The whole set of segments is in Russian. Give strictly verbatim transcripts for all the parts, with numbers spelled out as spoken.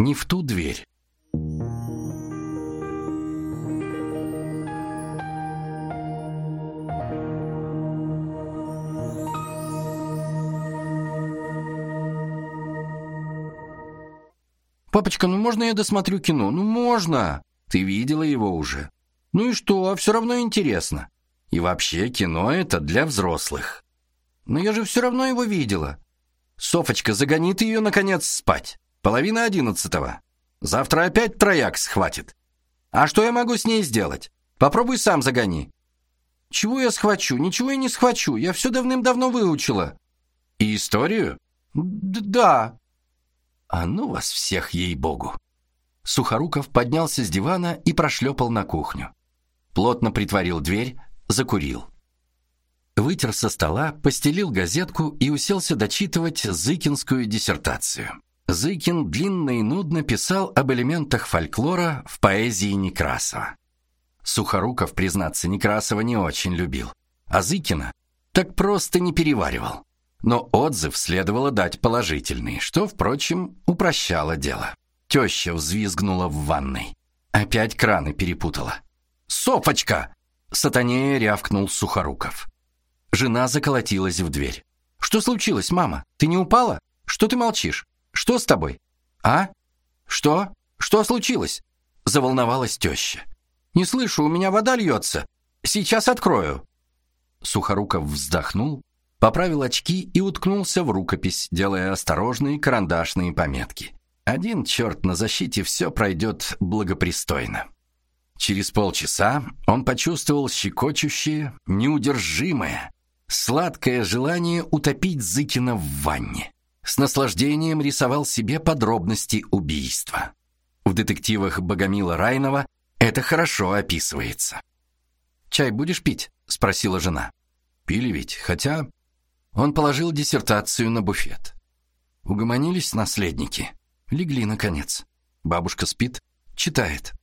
не в ту дверь. «Папочка, ну можно я досмотрю кино?» «Ну можно. Ты видела его уже». «Ну и что? Все равно интересно. И вообще кино это для взрослых». «Но я же все равно его видела». «Софочка, загони ты ее, наконец, спать. Половина одиннадцатого. Завтра опять трояк схватит. А что я могу с ней сделать? Попробуй сам загони». «Чего я схвачу? Ничего я не схвачу. Я все давным-давно выучила». «И историю?» Д «Да». «А ну вас всех, ей-богу!» Сухоруков поднялся с дивана и прошлепал на кухню. Плотно притворил дверь, закурил. Вытер со стола, постелил газетку и уселся дочитывать зыкинскую диссертацию. Зыкин длинно и нудно писал об элементах фольклора в поэзии Некрасова. Сухоруков, признаться, Некрасова не очень любил, а Зыкина так просто не переваривал. Но отзыв следовало дать положительный, что, впрочем, упрощало дело. Теща взвизгнула в ванной. Опять краны перепутала. «Софочка!» — сатанея рявкнул Сухоруков. Жена заколотилась в дверь. «Что случилось, мама? Ты не упала? Что ты молчишь? Что с тобой? А? Что? Что случилось?» — заволновалась теща. «Не слышу, у меня вода льется. Сейчас открою». Сухоруков вздохнул, поправил очки и уткнулся в рукопись, делая осторожные карандашные пометки. Один черт на защите, все пройдет благопристойно. Через полчаса он почувствовал щекочущее, неудержимое, сладкое желание утопить Зыкина в ванне. С наслаждением рисовал себе подробности убийства. В детективах Богомила Райнова это хорошо описывается. «Чай будешь пить?» — спросила жена. «Пили ведь, хотя...» Он положил диссертацию на буфет. Угомонились наследники. Легли, наконец. Бабушка спит, читает.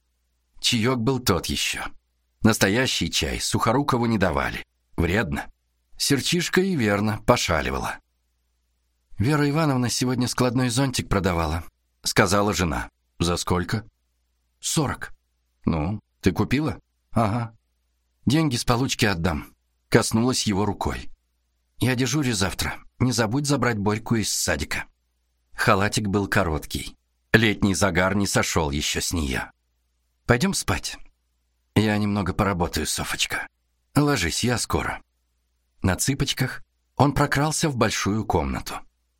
Чаек был тот еще. Настоящий чай Сухорукову не давали. Вредно. Серчишка и верно пошаливала. «Вера Ивановна сегодня складной зонтик продавала», — сказала жена. «За сколько?» «Сорок». «Ну, ты купила?» «Ага. Деньги с получки отдам». Коснулась его рукой. «Я дежурю завтра. Не забудь забрать Борьку из садика». Халатик был короткий. Летний загар не сошел еще с нее. «Пойдем спать. Я немного поработаю, Софочка. Ложись, я скоро». На цыпочках он прокрался в большую комнату.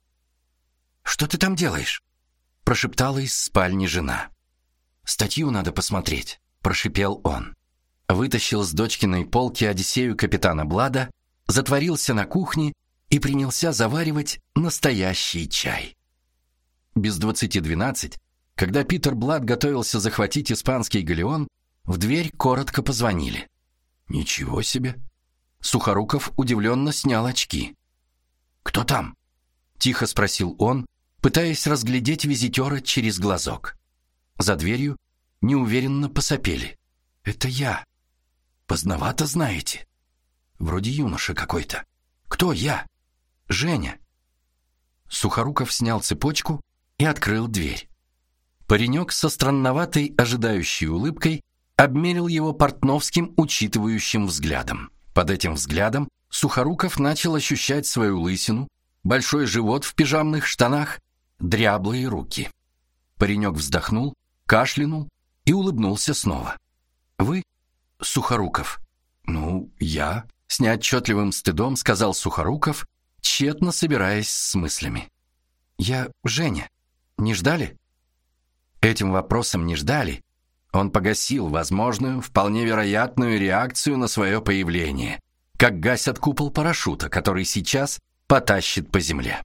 «Что ты там делаешь?» — прошептала из спальни жена. «Статью надо посмотреть», — прошипел он. Вытащил с дочкиной полки Одиссею капитана Блада, затворился на кухне и принялся заваривать настоящий чай. Без двадцати двенадцать, когда Питер Блад готовился захватить испанский галеон, в дверь коротко позвонили. «Ничего себе!» Сухоруков удивленно снял очки. «Кто там?» — тихо спросил он, пытаясь разглядеть визитера через глазок. За дверью неуверенно посопели. «Это я. Поздновато знаете. Вроде юноша какой-то. Кто я?» «Женя». Сухоруков снял цепочку и открыл дверь. Паренек со странноватой ожидающей улыбкой обмерил его портновским учитывающим взглядом. Под этим взглядом Сухоруков начал ощущать свою лысину, большой живот в пижамных штанах, дряблые руки. Паренек вздохнул, кашлянул и улыбнулся снова. «Вы, Сухоруков?» «Ну, я», — с неотчетливым стыдом сказал Сухоруков, тщетно собираясь с мыслями. «Я Женя. Не ждали?» Этим вопросом не ждали. Он погасил возможную, вполне вероятную реакцию на свое появление, как гасят купол парашюта, который сейчас потащит по земле.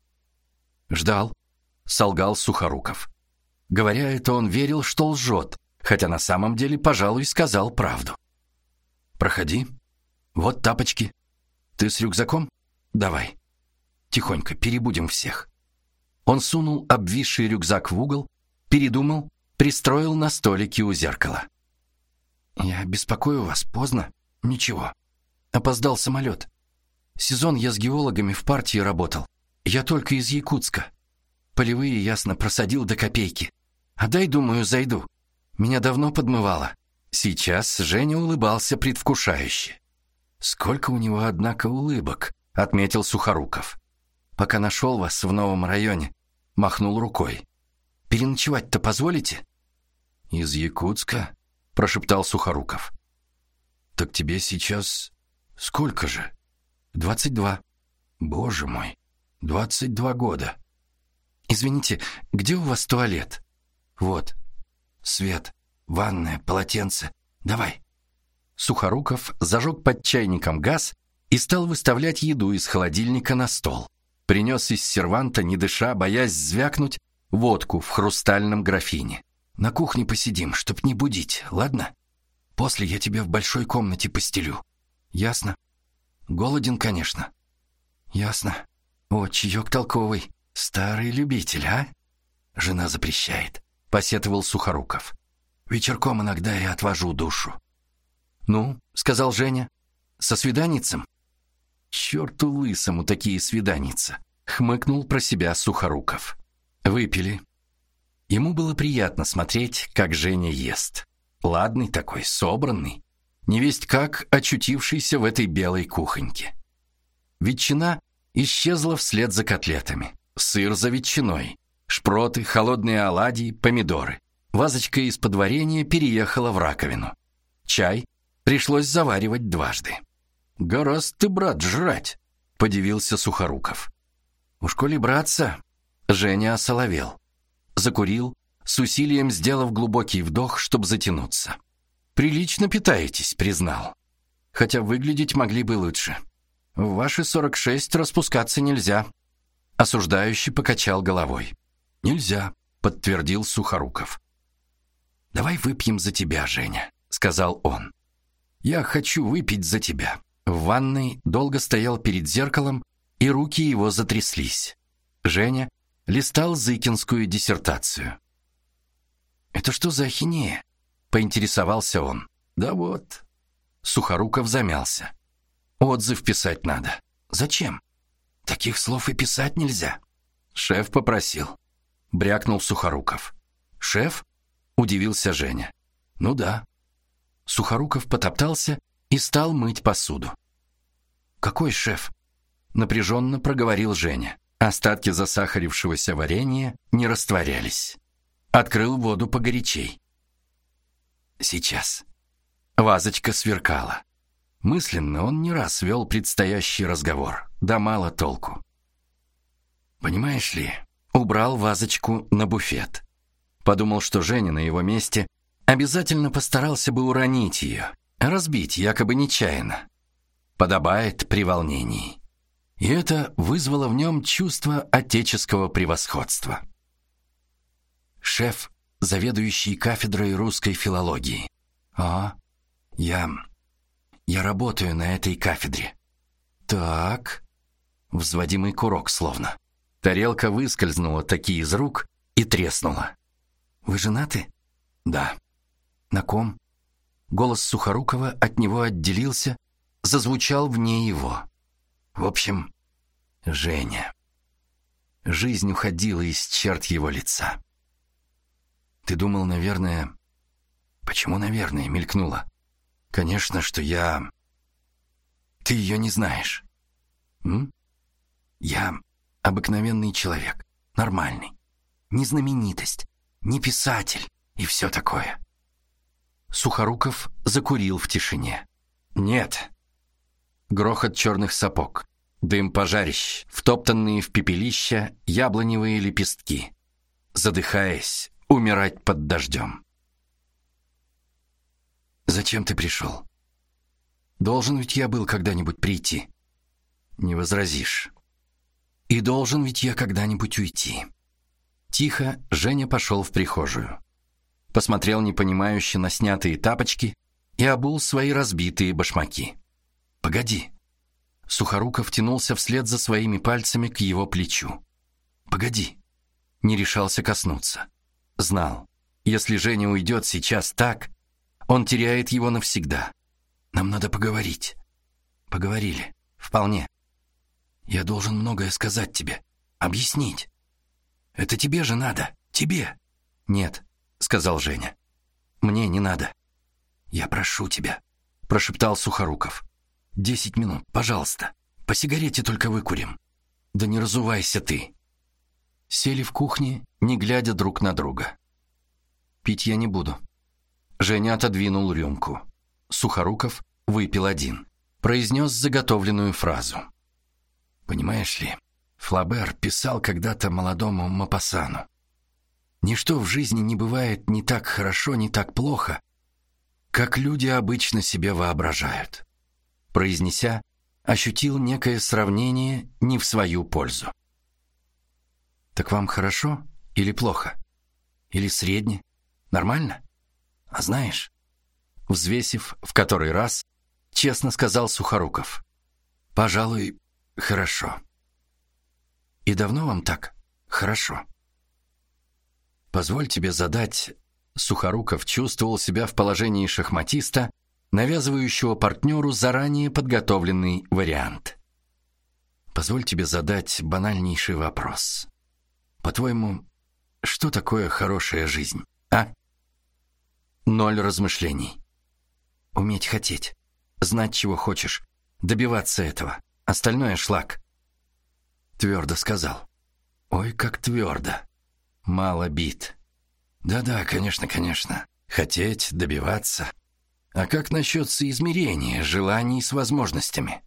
«Ждал», — солгал Сухоруков. Говоря это, он верил, что лжет, хотя на самом деле, пожалуй, сказал правду. «Проходи. Вот тапочки. Ты с рюкзаком? Давай. Тихонько, перебудем всех». Он сунул обвисший рюкзак в угол, передумал, пристроил на столике у зеркала. «Я беспокою вас, поздно? Ничего. Опоздал самолет. Сезон я с геологами в партии работал. Я только из Якутска». Полевые, ясно, просадил до копейки. А дай, думаю, зайду. Меня давно подмывало». Сейчас Женя улыбался предвкушающе. «Сколько у него, однако, улыбок», — отметил Сухоруков. «Пока нашел вас в новом районе», — махнул рукой. «Переночевать-то позволите?» «Из Якутска?» — прошептал Сухоруков. «Так тебе сейчас сколько же?» «Двадцать два». «Боже мой, двадцать два года». «Извините, где у вас туалет?» «Вот. Свет, ванная, полотенце. Давай». Сухоруков зажег под чайником газ и стал выставлять еду из холодильника на стол. Принес из серванта, не дыша, боясь звякнуть, водку в хрустальном графине. «На кухне посидим, чтоб не будить, ладно? После я тебе в большой комнате постелю». «Ясно. Голоден, конечно». «Ясно. О, чаек толковый. Старый любитель, а?» «Жена запрещает», — посетовал Сухоруков. «Вечерком иногда я отвожу душу». «Ну», — сказал Женя, — «со свиданицем?» «Черту лысому такие свиданица», — хмыкнул про себя Сухоруков. Выпили. Ему было приятно смотреть, как Женя ест. Ладный такой, собранный, невесть как очутившийся в этой белой кухоньке. Ветчина исчезла вслед за котлетами. Сыр за ветчиной. Шпроты, холодные оладьи, помидоры. Вазочка из-под варенья переехала в раковину. Чай пришлось заваривать дважды. «Гораздо ты, брат, жрать», — подивился Сухоруков. «Уж коли браться...» Женя осоловел. Закурил, с усилием сделав глубокий вдох, чтобы затянуться. «Прилично питаетесь», — признал. «Хотя выглядеть могли бы лучше. В ваши сорок шесть распускаться нельзя». Осуждающий покачал головой. «Нельзя», — подтвердил Сухоруков. «Давай выпьем за тебя, Женя», — сказал он. «Я хочу выпить за тебя». В ванной долго стоял перед зеркалом, и руки его затряслись. Женя листал зыкинскую диссертацию. «Это что за ахинея?» — поинтересовался он. «Да вот». Сухоруков замялся. «Отзыв писать надо». «Зачем? Таких слов и писать нельзя». «Шеф попросил», — брякнул Сухоруков. «Шеф?» — удивился Женя. «Ну да». Сухоруков потоптался и стал мыть посуду. «Какой шеф?» — напряженно проговорил Женя. Остатки засахарившегося варенья не растворялись. Открыл воду погорячей. «Сейчас». Вазочка сверкала. Мысленно он не раз вел предстоящий разговор, да мало толку. «Понимаешь ли, убрал вазочку на буфет. Подумал, что Женя на его месте обязательно постарался бы уронить ее, разбить якобы нечаянно. Подобает при волнении». И это вызвало в нем чувство отеческого превосходства. Шеф, заведующий кафедрой русской филологии. «А, я... я работаю на этой кафедре». «Так...» Взводимый курок словно. Тарелка выскользнула таки из рук и треснула. «Вы женаты?» «Да». «На ком?» Голос Сухорукова от него отделился, зазвучал вне его. «В общем, Женя». Жизнь уходила из черт его лица. «Ты думал, наверное...» «Почему, наверное?» — мелькнуло. «Конечно, что я...» «Ты ее не знаешь». «М? Я обыкновенный человек, нормальный. Не знаменитость, не писатель и все такое». Сухоруков закурил в тишине. «Нет». Грохот черных сапог, дым пожарищ, втоптанные в пепелища яблоневые лепестки. Задыхаясь, умирать под дождем. «Зачем ты пришел? Должен ведь я был когда-нибудь прийти». «Не возразишь. И должен ведь я когда-нибудь уйти». Тихо Женя пошел в прихожую. Посмотрел непонимающе на снятые тапочки и обул свои разбитые башмаки. «Погоди». Сухоруков тянулся вслед за своими пальцами к его плечу. «Погоди». Не решался коснуться. Знал, если Женя уйдет сейчас так, он теряет его навсегда. «Нам надо поговорить». «Поговорили. Вполне. Я должен многое сказать тебе. Объяснить». Это тебе же надо, тебе!» «Нет», — сказал Женя. «Мне не надо». «Я прошу тебя», — прошептал Сухоруков. «Десять минут, пожалуйста. По сигарете только выкурим». «Да не разувайся ты». Сели в кухне, не глядя друг на друга. «Пить я не буду». Женя отодвинул рюмку. Сухоруков выпил один. Произнес заготовленную фразу. «Понимаешь ли, Флабер писал когда-то молодому Мопассану: ничто в жизни не бывает ни так хорошо, ни так плохо, как люди обычно себе воображают». Произнеся, ощутил некое сравнение не в свою пользу. «Так вам хорошо или плохо? Или средне? Нормально? А знаешь...» Взвесив в который раз, честно сказал Сухоруков: «Пожалуй, хорошо». «И давно вам так хорошо?» «Позволь тебе задать...» Сухоруков чувствовал себя в положении шахматиста, навязывающего партнеру заранее подготовленный вариант. «Позволь тебе задать банальнейший вопрос. По-твоему, что такое хорошая жизнь, а?» Ноль размышлений. Уметь хотеть, знать, чего хочешь, добиваться этого. Остальное — шлак. Твердо сказал. Ой, как твердо. Мало бит. Да-да, конечно, конечно. Хотеть, добиваться. А как насчет соизмерения желаний с возможностями?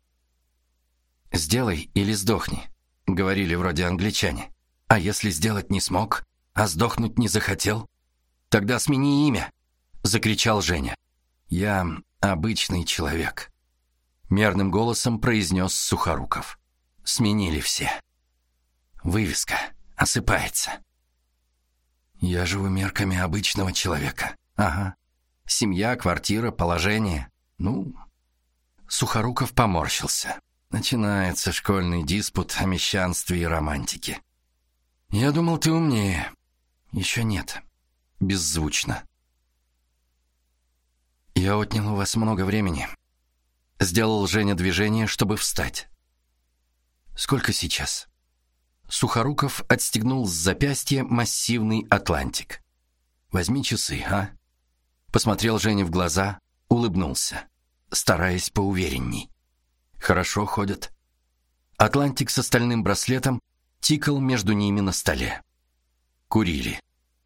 «Сделай или сдохни», — говорили вроде англичане. А если сделать не смог, а сдохнуть не захотел? Тогда смени имя, — закричал Женя. «Я обычный человек», — мерным голосом произнес Сухоруков. «Сменили все. Вывеска осыпается». «Я живу мерками обычного человека». «Ага. Семья, квартира, положение. Ну...» Сухоруков поморщился. Начинается школьный диспут о мещанстве и романтике. «Я думал, ты умнее». «Еще нет». Беззвучно. «Я отнял у вас много времени». Сделал Женя движение, чтобы встать. «Сколько сейчас?» Сухоруков отстегнул с запястья массивный атлантик. «Возьми часы, а?» Посмотрел Жене в глаза, улыбнулся, стараясь поуверенней. «Хорошо ходят». Атлантик с остальным браслетом тикал между ними на столе. Курили.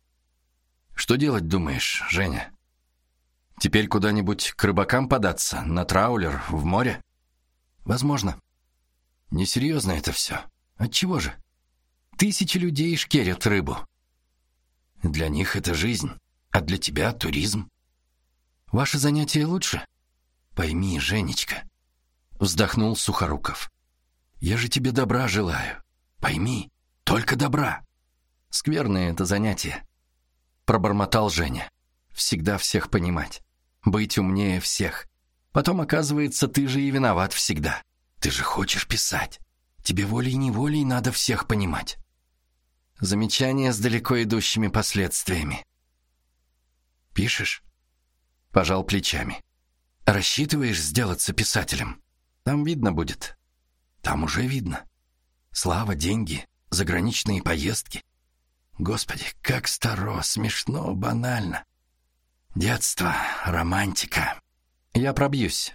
«Что делать, думаешь, Женя? Теперь куда-нибудь к рыбакам податься, на траулер, в море?» «Возможно». «Несерьезно это все. Отчего же? Тысячи людей шкерят рыбу. Для них это жизнь, а для тебя туризм. Ваше занятие лучше? Пойми, Женечка», — вздохнул Сухоруков. «Я же тебе добра желаю. Пойми, только добра». «Скверное это занятие», — пробормотал Женя. «Всегда всех понимать, быть умнее всех. Потом, оказывается, ты же и виноват всегда. Ты же хочешь писать. Тебе волей-неволей надо всех понимать». Замечание с далеко идущими последствиями. «Пишешь?» Пожал плечами. «Рассчитываешь сделаться писателем? Там видно будет». «Там уже видно. Слава, деньги, заграничные поездки. Господи, как старо, смешно, банально. Детство, романтика. Я пробьюсь».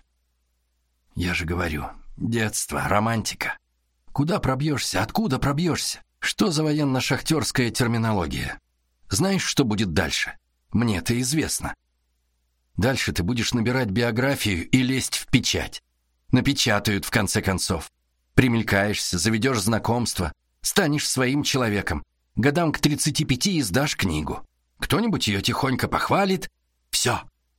«Я же говорю, детство, романтика. Куда пробьешься, откуда пробьешься? Что за военно-шахтерская терминология? Знаешь, что будет дальше? Мне это известно. Дальше ты будешь набирать биографию и лезть в печать. Напечатают, в конце концов. Примелькаешься, заведешь знакомство, станешь своим человеком. Годам к тридцати пяти издашь книгу. Кто-нибудь ее тихонько похвалит. Все.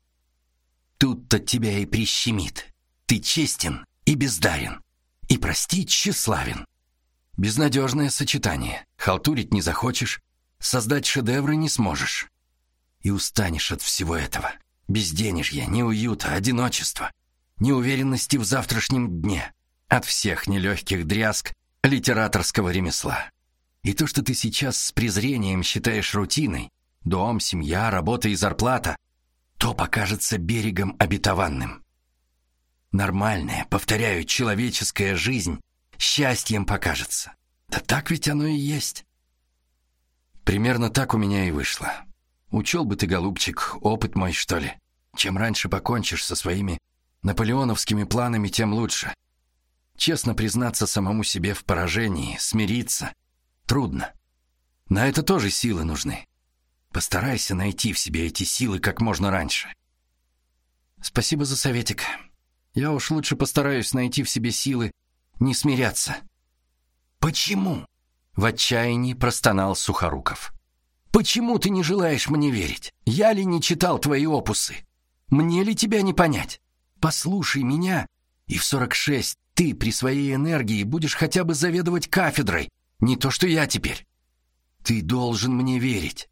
Тут-то тебя и прищемит. Ты честен и бездарен. И простить тщеславен. Безнадежное сочетание. Халтурить не захочешь, создать шедевры не сможешь. И устанешь от всего этого. Безденежья, неуюта, одиночества, неуверенности в завтрашнем дне. От всех нелегких дрязг литераторского ремесла. И то, что ты сейчас с презрением считаешь рутиной, дом, семья, работа и зарплата, то покажется берегом обетованным. Нормальная, повторяю, человеческая жизнь счастьем покажется. Да так ведь оно и есть. Примерно так у меня и вышло. Учел бы ты, голубчик, опыт мой, что ли. Чем раньше покончишь со своими наполеоновскими планами, тем лучше. Честно признаться самому себе в поражении, смириться трудно. На это тоже силы нужны. Постарайся найти в себе эти силы как можно раньше. Спасибо за советик. Я уж лучше постараюсь найти в себе силы не смиряться. Почему? В отчаянии простонал Сухоруков. Почему ты не желаешь мне верить? Я ли не читал твои опусы? Мне ли тебя не понять? Послушай меня, и в сорок шесть ты при своей энергии будешь хотя бы заведовать кафедрой, не то что я теперь. Ты должен мне верить.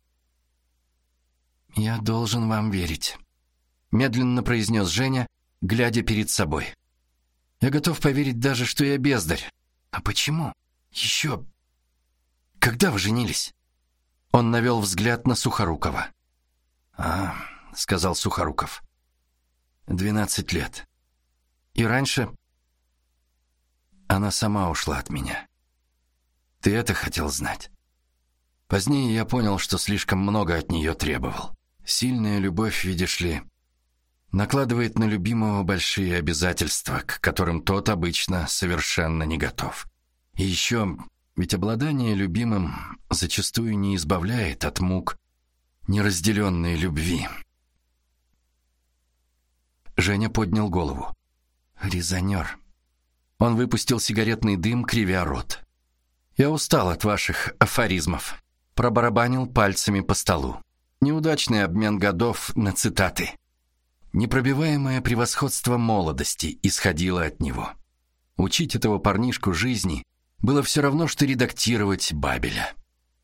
Я должен вам верить, медленно произнес Женя, глядя перед собой. Я готов поверить даже, что я бездарь. А почему? Еще... Когда вы женились? Он навел взгляд на Сухорукова. А, сказал Сухоруков. Двенадцать лет. И раньше она сама ушла от меня. Ты это хотел знать? Позднее я понял, что слишком много от нее требовал. Сильная любовь, видишь ли, накладывает на любимого большие обязательства, к которым тот обычно совершенно не готов. И еще, ведь обладание любимым зачастую не избавляет от мук неразделенной любви. Женя поднял голову. Резонер. Он выпустил сигаретный дым, кривя рот. Я устал от ваших афоризмов. Пробарабанил пальцами по столу. Неудачный обмен годов на цитаты. Непробиваемое превосходство молодости исходило от него. Учить этого парнишку жизни было все равно, что редактировать Бабеля.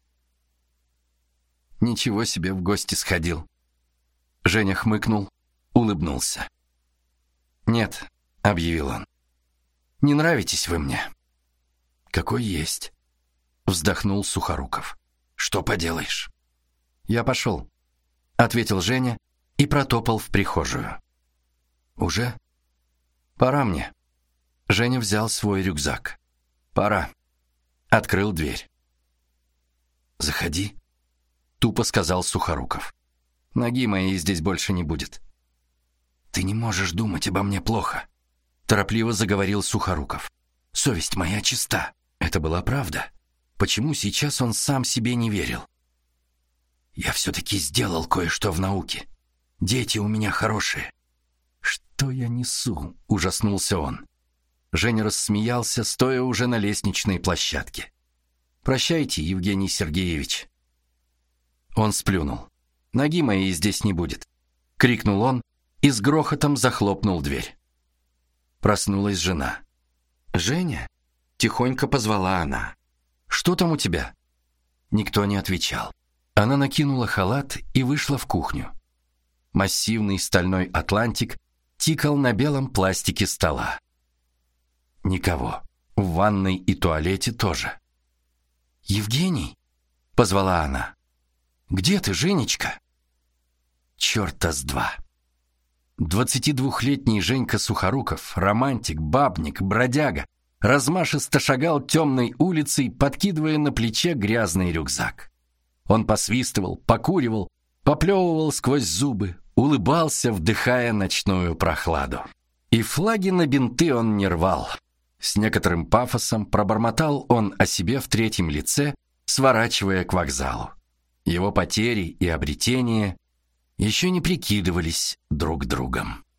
Ничего себе, в гости сходил. Женя хмыкнул, улыбнулся. «Нет», — объявил он, — «не нравитесь вы мне». «Какой есть», — вздохнул Сухоруков. «Что поделаешь?» «Я пошел», — ответил Женя и протопал в прихожую. «Уже? Пора мне». Женя взял свой рюкзак. «Пора». Открыл дверь. «Заходи», — тупо сказал Сухоруков. «Ноги моей здесь больше не будет». «Ты не можешь думать обо мне плохо», — торопливо заговорил Сухоруков. «Совесть моя чиста». Это была правда. Почему сейчас он сам себе не верил? «Я все-таки сделал кое-что в науке. Дети у меня хорошие». «Что я несу?» — ужаснулся он. Женя рассмеялся, стоя уже на лестничной площадке. «Прощайте, Евгений Сергеевич». Он сплюнул. «Ноги моей здесь не будет», — крикнул он и с грохотом захлопнул дверь. Проснулась жена. «Женя?» — тихонько позвала она. «Что там у тебя?» Никто не отвечал. Она накинула халат и вышла в кухню. Массивный стальной атлантик тикал на белом пластике стола. Никого. В ванной и туалете тоже. «Евгений?» — позвала она. «Где ты, Женечка?» Чёрта с два. Двадцатидвухлетний Женька Сухоруков, романтик, бабник, бродяга, размашисто шагал темной улицей, подкидывая на плече грязный рюкзак. Он посвистывал, покуривал, поплевывал сквозь зубы, улыбался, вдыхая ночную прохладу. И флаги на бинты он не рвал. С некоторым пафосом пробормотал он о себе в третьем лице, сворачивая к вокзалу. Его потери и обретения еще не прикидывались друг другом.